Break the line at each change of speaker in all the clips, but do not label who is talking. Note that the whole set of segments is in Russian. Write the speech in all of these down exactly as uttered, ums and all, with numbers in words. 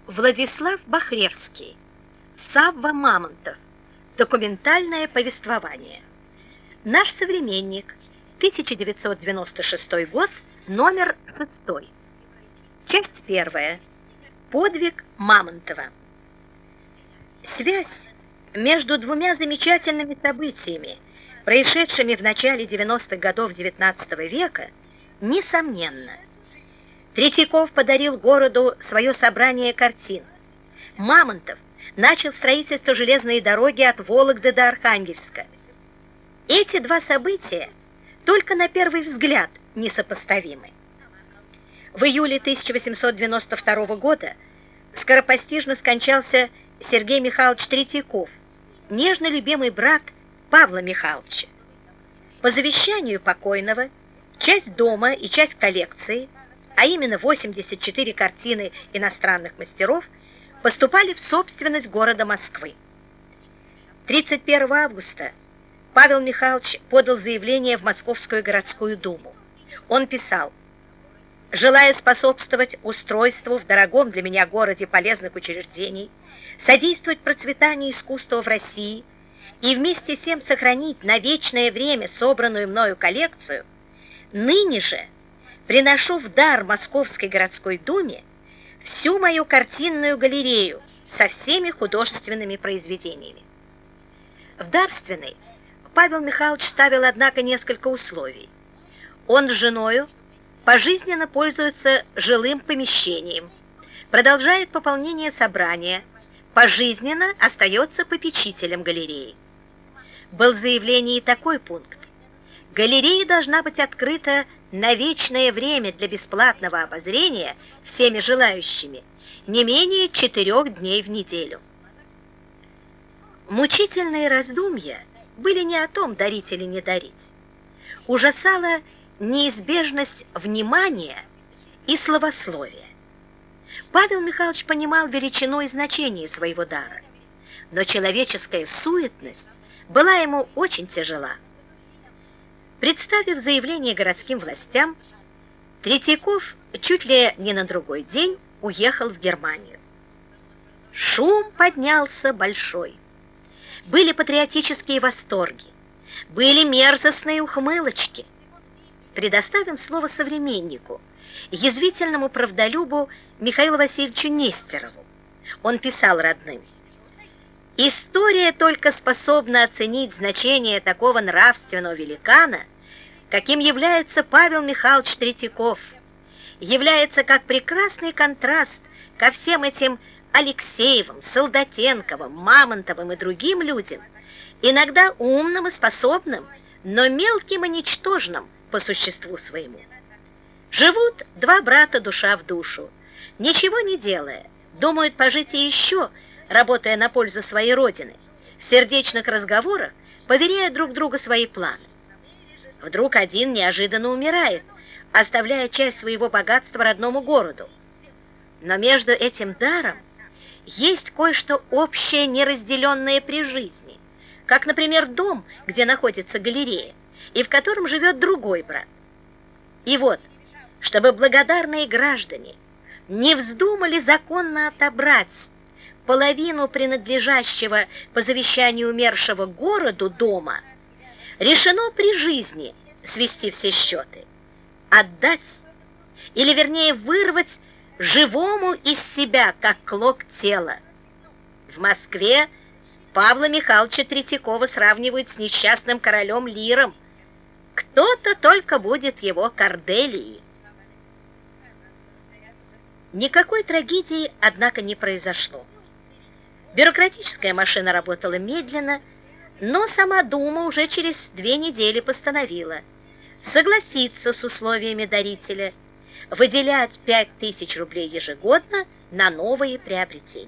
Владислав Бахревский. Савва Мамонтов. Документальное повествование. Наш современник. тысяча девятьсот девяносто шестой год. Номер шестой. Часть первая. Подвиг Мамонтова. Связь между двумя замечательными событиями, происшедшими в начале девяностых годов девятнадцатого века, несомненна. Третьяков подарил городу свое собрание картин. Мамонтов начал строительство железной дороги от Вологды до Архангельска. Эти два события только на первый взгляд несопоставимы. В июле тысяча восемьсот девяносто второго года скоропостижно скончался Сергей Михайлович Третьяков, нежно любимый брат Павла Михайловича. По завещанию покойного часть дома и часть коллекции, а именно восемьдесят четыре картины иностранных мастеров, поступали в собственность города Москвы. тридцать первого августа Павел Михайлович подал заявление в Московскую городскую думу. Он писал: «Желая способствовать устройству в дорогом для меня городе полезных учреждений, содействовать процветанию искусства в России и вместе с тем сохранить на вечное время собранную мною коллекцию, ныне же приношу в дар Московской городской думе всю мою картинную галерею со всеми художественными произведениями». В дарственной Павел Михайлович ставил, однако, несколько условий. Он с женою пожизненно пользуется жилым помещением, продолжает пополнение собрания, пожизненно остается попечителем галереи. Был в заявлении такой пункт: галерея должна быть открыта на вечное время для бесплатного обозрения всеми желающими не менее четырех дней в неделю. Мучительные раздумья были не о том, дарить или не дарить. Ужасала неизбежность внимания и словословия. Павел Михайлович понимал величину и значение своего дара, но человеческая суетность была ему очень тяжела. Представив заявление городским властям, Третьяков чуть ли не на другой день уехал в Германию. Шум поднялся большой. Были патриотические восторги, были мерзостные ухмылочки. Предоставим слово современнику, язвительному правдолюбу Михаилу Васильевичу Нестерову. Он писал родным: «История только способна оценить значение такого нравственного великана, каким является Павел Михайлович Третьяков, является как прекрасный контраст ко всем этим Алексеевым, Солдатенковым, Мамонтовым и другим людям, иногда умным и способным, но мелким и ничтожным по существу своему. Живут два брата душа в душу, ничего не делая, думают пожить и еще, работая на пользу своей родины, в сердечных разговорах поверяя друг другу свои планы. Вдруг один неожиданно умирает, оставляя часть своего богатства родному городу. Но между этим даром есть кое-что общее, неразделенное при жизни, как, например, дом, где находится галерея, и в котором живет другой брат. И вот, чтобы благодарные граждане не вздумали законно отобрать половину принадлежащего по завещанию умершего городу дома, решено при жизни свести все счеты, отдать, или вернее вырвать живому из себя, как клок тела. В Москве Павла Михайловича Третьякова сравнивают с несчастным королем Лиром. Кто-то только будет его Корделией. Никакой трагедии, однако, не произошло. Бюрократическая машина работала медленно, но сама Дума уже через две недели постановила согласиться с условиями дарителя, выделять пять тысяч рублей ежегодно на новые приобретения.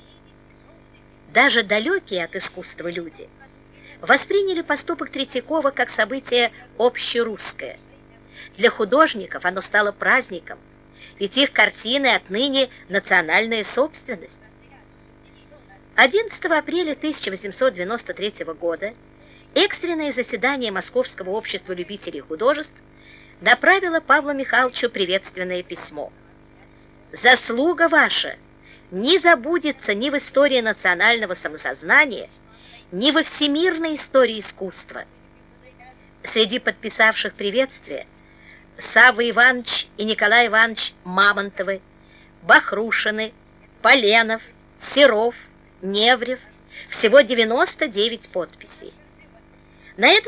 Даже далекие от искусства люди восприняли поступок Третьякова как событие общерусское. Для художников оно стало праздником, ведь их картины отныне национальная собственность. одиннадцатого апреля тысяча восемьсот девяносто третьего года экстренное заседание Московского общества любителей художеств направило Павлу Михайловичу приветственное письмо. «Заслуга ваша не забудется ни в истории национального самосознания, ни во всемирной истории искусства. Среди подписавших приветствие Савва Иванович и Николай Иванович Мамонтовы, Бахрушины, Поленов, Серов, Неврев, всего девяносто девять подписей. На это